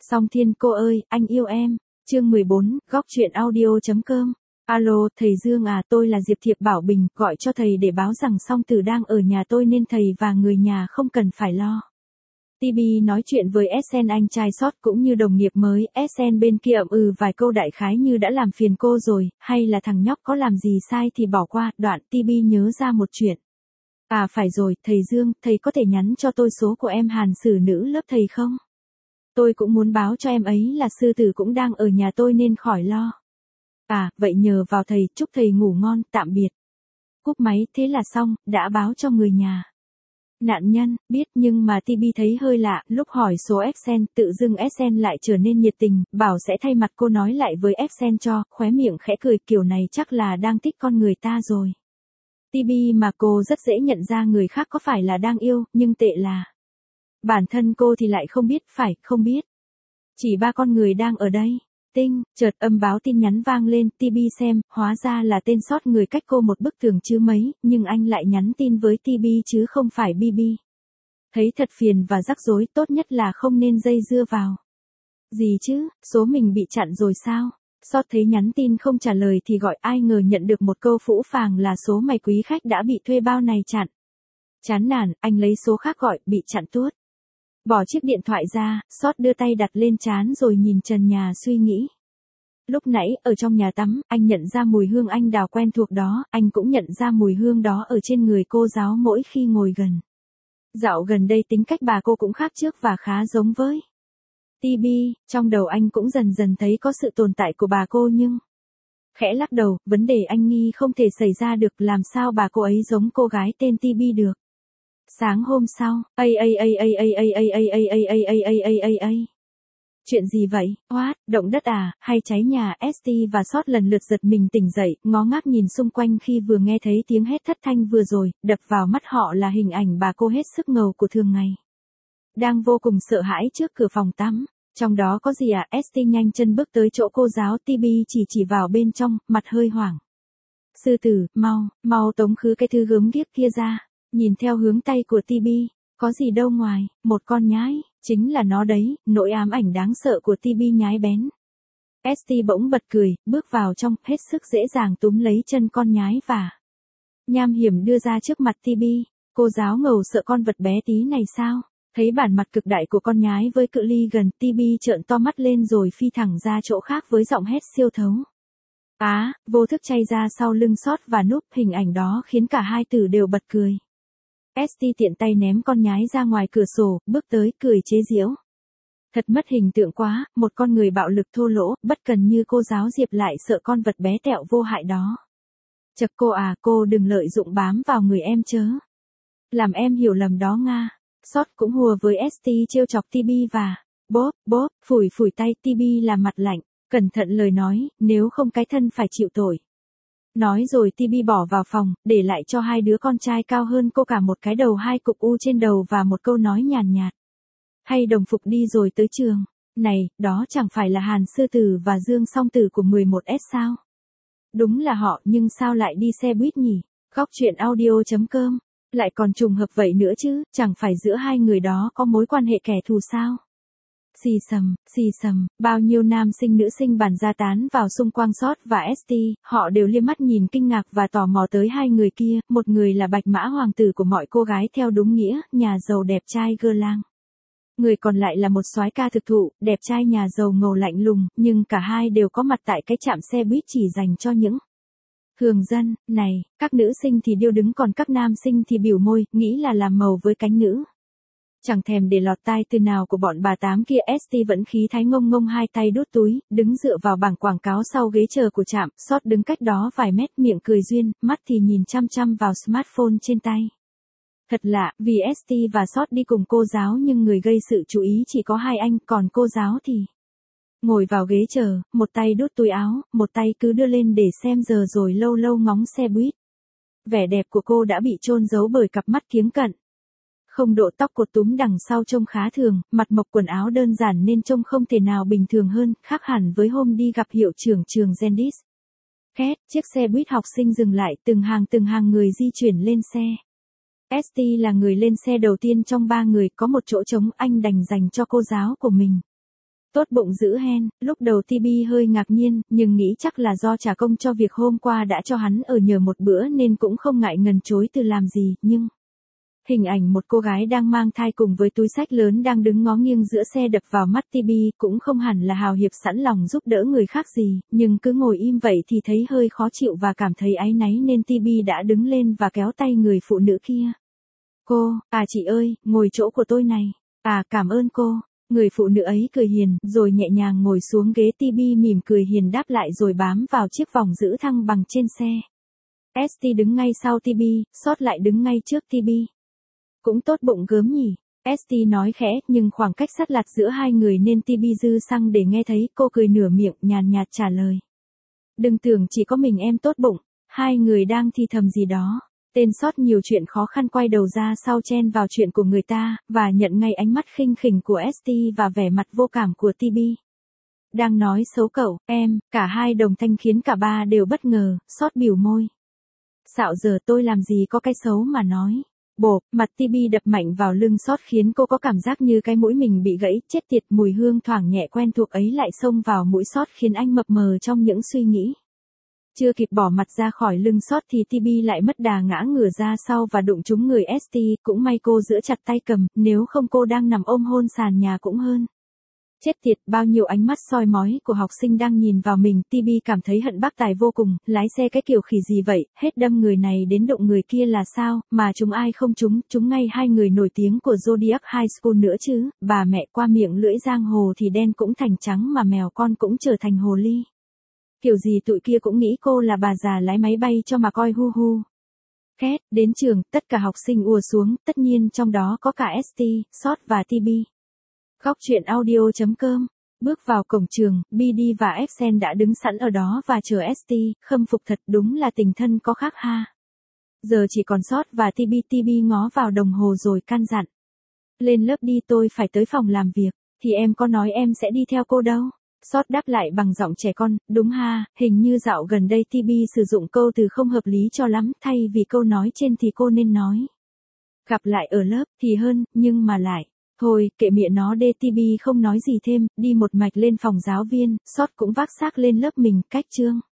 Song Thiên cô ơi, anh yêu em. Chương 14, góc truyện audio.com. Alo, thầy Dương à, tôi là Diệp Thiệp Bảo Bình, gọi cho thầy để báo rằng Song Tử đang ở nhà tôi nên thầy và người nhà không cần phải lo. TB nói chuyện với SN anh trai sót cũng như đồng nghiệp mới, SN bên kia vài câu đại khái như đã làm phiền cô rồi, hay là thằng nhóc có làm gì sai thì bỏ qua, đoạn TB nhớ ra một chuyện. À phải rồi, thầy Dương, thầy có thể nhắn cho tôi số của em Hàn Sử nữ lớp thầy không? Tôi cũng muốn báo cho em ấy là sư tử cũng đang ở nhà tôi nên khỏi lo. À, vậy nhờ vào thầy, chúc thầy ngủ ngon, tạm biệt. Cúp máy, thế là xong, đã báo cho người nhà. Nạn nhân, biết nhưng mà TB thấy hơi lạ, lúc hỏi số Xen, tự dưng Xen lại trở nên nhiệt tình, bảo sẽ thay mặt cô nói lại với Xen cho, khóe miệng khẽ cười kiểu này chắc là đang thích con người ta rồi. TB mà cô rất dễ nhận ra người khác có phải là đang yêu, nhưng tệ là bản thân cô thì lại không biết, phải, không biết. Chỉ ba con người đang ở đây. Tinh, chợt âm báo tin nhắn vang lên, TB xem, hóa ra là tên sót người cách cô một bức tường chứ mấy, nhưng anh lại nhắn tin với TB chứ không phải BB. Thấy thật phiền và rắc rối, tốt nhất là không nên dây dưa vào. Gì chứ, số mình bị chặn rồi sao? Sót thấy nhắn tin không trả lời thì gọi, ai ngờ nhận được một câu phũ phàng là số mày quý khách đã bị thuê bao này chặn. Chán nản, anh lấy số khác gọi, bị chặn tuốt. Bỏ chiếc điện thoại ra, Sót đưa tay đặt lên trán rồi nhìn trần nhà suy nghĩ. Lúc nãy, ở trong nhà tắm, anh nhận ra mùi hương anh đào quen thuộc đó, anh cũng nhận ra mùi hương đó ở trên người cô giáo mỗi khi ngồi gần. Dạo gần đây tính cách bà cô cũng khác trước và khá giống với TB, trong đầu anh cũng dần dần thấy có sự tồn tại của bà cô nhưng... Khẽ lắc đầu, vấn đề anh nghi không thể xảy ra được, làm sao bà cô ấy giống cô gái tên TB được. Sáng hôm sau, chuyện gì vậy? What, động đất à, hay cháy nhà? ST và Sót lần lượt giật mình tỉnh dậy, ngó ngác nhìn xung quanh khi vừa nghe thấy tiếng hét thất thanh vừa rồi, đập vào mắt họ là hình ảnh bà cô hết sức ngầu của thường ngày. Đang vô cùng sợ hãi trước cửa phòng tắm. Trong đó có gì à? ST nhanh chân bước tới chỗ cô giáo, TB chỉ vào bên trong, mặt hơi hoảng. Sư tử, mau tống khứ cái thư gớm ghiếc kia ra. Nhìn theo hướng tay của TB, có gì đâu ngoài, một con nhái, chính là nó đấy, nỗi ám ảnh đáng sợ của TB nhái bén. ST bỗng bật cười, bước vào trong, hết sức dễ dàng túm lấy chân con nhái và nham hiểm đưa ra trước mặt TB. Cô giáo ngầu sợ con vật bé tí này sao? Thấy bản mặt cực đại của con nhái với cự ly gần, TB trợn to mắt lên rồi phi thẳng ra chỗ khác với giọng hét siêu thấu. Á, vô thức chay ra sau lưng Sót và Núp, hình ảnh đó khiến cả hai tử đều bật cười. ST tiện tay ném con nhái ra ngoài cửa sổ, bước tới, cười chế giễu. Thật mất hình tượng quá, một con người bạo lực thô lỗ, bất cần như cô giáo Diệp lại sợ con vật bé tẹo vô hại đó. Chật cô à, cô đừng lợi dụng bám vào người em chớ. Làm em hiểu lầm đó Nga. Sót cũng hùa với ST trêu chọc TB và bóp, phủi tay TB làm mặt lạnh, cẩn thận lời nói, nếu không cái thân phải chịu tội. Nói rồi TB bỏ vào phòng, để lại cho hai đứa con trai cao hơn cô cả một cái đầu, hai cục u trên đầu và một câu nói nhàn nhạt. Hay đồng phục đi rồi tới trường. Này, đó chẳng phải là Hàn Sư Tử và Dương Song Tử của 11S sao? Đúng là họ, nhưng sao lại đi xe buýt nhỉ? Góc truyện audio.com. Lại còn trùng hợp vậy nữa chứ, chẳng phải giữa hai người đó có mối quan hệ kẻ thù sao? Xì sầm, bao nhiêu nam sinh nữ sinh bàn ra tán vào xung quanh Sót và ST, họ đều liếc mắt nhìn kinh ngạc và tò mò tới hai người kia, một người là bạch mã hoàng tử của mọi cô gái theo đúng nghĩa, nhà giàu đẹp trai gơ lang. Người còn lại là một soái ca thực thụ, đẹp trai nhà giàu ngầu lạnh lùng, nhưng cả hai đều có mặt tại cái trạm xe buýt chỉ dành cho những thường dân. Này, các nữ sinh thì điêu đứng còn các nam sinh thì biểu môi, nghĩ là làm màu với cánh nữ. Chẳng thèm để lọt tai từ nào của bọn bà tám kia, ST vẫn khí thái ngông hai tay đút túi, đứng dựa vào bảng quảng cáo sau ghế chờ của trạm, Sót đứng cách đó vài mét, miệng cười duyên, mắt thì nhìn chăm chăm vào smartphone trên tay. Thật lạ, vì ST và Sót đi cùng cô giáo nhưng người gây sự chú ý chỉ có hai anh, còn cô giáo thì ngồi vào ghế chờ, một tay đút túi áo, một tay cứ đưa lên để xem giờ rồi lâu lâu ngóng xe buýt. Vẻ đẹp của cô đã bị chôn giấu bởi cặp mắt kiếng cận. Không độ tóc cột túm đằng sau trông khá thường, mặt mộc quần áo đơn giản nên trông không thể nào bình thường hơn, khác hẳn với hôm đi gặp hiệu trưởng trường Gendis. Két, chiếc xe buýt học sinh dừng lại, từng hàng người di chuyển lên xe. ST là người lên xe đầu tiên trong ba người, có một chỗ trống, anh đành dành cho cô giáo của mình. Tốt bụng giữ hen, lúc đầu TB hơi ngạc nhiên, nhưng nghĩ chắc là do trả công cho việc hôm qua đã cho hắn ở nhờ một bữa nên cũng không ngại ngần chối từ làm gì, nhưng... Hình ảnh một cô gái đang mang thai cùng với túi xách lớn đang đứng ngó nghiêng giữa xe đập vào mắt TB, cũng không hẳn là hào hiệp sẵn lòng giúp đỡ người khác gì, nhưng cứ ngồi im vậy thì thấy hơi khó chịu và cảm thấy áy náy nên TB đã đứng lên và kéo tay người phụ nữ kia. Cô, chị ơi, ngồi chỗ của tôi này. Cảm ơn cô. Người phụ nữ ấy cười hiền, rồi nhẹ nhàng ngồi xuống ghế. TB mỉm cười hiền đáp lại rồi bám vào chiếc vòng giữ thăng bằng trên xe. ST đứng ngay sau TB, Sót lại đứng ngay trước TB. Cũng tốt bụng gớm nhỉ. ST nói khẽ, nhưng khoảng cách sát lạt giữa hai người nên TB dư xăng để nghe thấy. Cô cười nửa miệng, nhàn nhạt trả lời. Đừng tưởng chỉ có mình em tốt bụng. Hai người đang thì thầm gì đó. Tên Sót nhiều chuyện khó khăn quay đầu ra sau chen vào chuyện của người ta, và nhận ngay ánh mắt khinh khỉnh của ST và vẻ mặt vô cảm của TB. Đang nói xấu cậu, em, cả hai đồng thanh khiến cả ba đều bất ngờ. Sót bỉu môi. Xạo giờ tôi làm gì có cái xấu mà nói. Bộp, mặt TB đập mạnh vào lưng Sót khiến cô có cảm giác như cái mũi mình bị gãy. Chết tiệt, mùi hương thoảng nhẹ quen thuộc ấy lại xông vào mũi Sót khiến anh mập mờ trong những suy nghĩ. Chưa kịp bỏ mặt ra khỏi lưng Sót thì TB lại mất đà ngã ngửa ra sau và đụng trúng người ST. Cũng may cô giữ chặt tay cầm, nếu không cô đang nằm ôm hôn sàn nhà cũng hơn. Chết tiệt, bao nhiêu ánh mắt soi mói của học sinh đang nhìn vào mình. TB cảm thấy hận bác tài vô cùng. Lái xe cái kiểu khỉ gì vậy, hết đâm người này đến đụng người kia là sao, mà chúng ai không chúng ngay hai người nổi tiếng của Zodiac High School nữa chứ. Bà mẹ, qua miệng lưỡi giang hồ thì đen cũng thành trắng mà mèo con cũng trở thành hồ ly. Kiểu gì tụi kia cũng nghĩ cô là bà già lái máy bay cho mà coi hu hu. Két, đến trường, tất cả học sinh ùa xuống, tất nhiên trong đó có cả ST, Sót và TB. Góc truyện audio.com. Bước vào cổng trường, BD và Excel đã đứng sẵn ở đó và chờ ST, khâm phục thật, đúng là tình thân có khác ha. Giờ chỉ còn Sót và TB. TB ngó vào đồng hồ rồi căn dặn. Lên lớp đi, tôi phải tới phòng làm việc, thì em có nói em sẽ đi theo cô đâu. Sót đáp lại bằng giọng trẻ con, đúng ha, hình như dạo gần đây TB sử dụng câu từ không hợp lý cho lắm, thay vì câu nói trên thì cô nên nói. Gặp lại ở lớp, thì hơn, nhưng mà lại. Thôi, kệ mẹ nó đê. TB không nói gì thêm, đi một mạch lên phòng giáo viên. Sót cũng vác xác lên lớp mình, cách chương.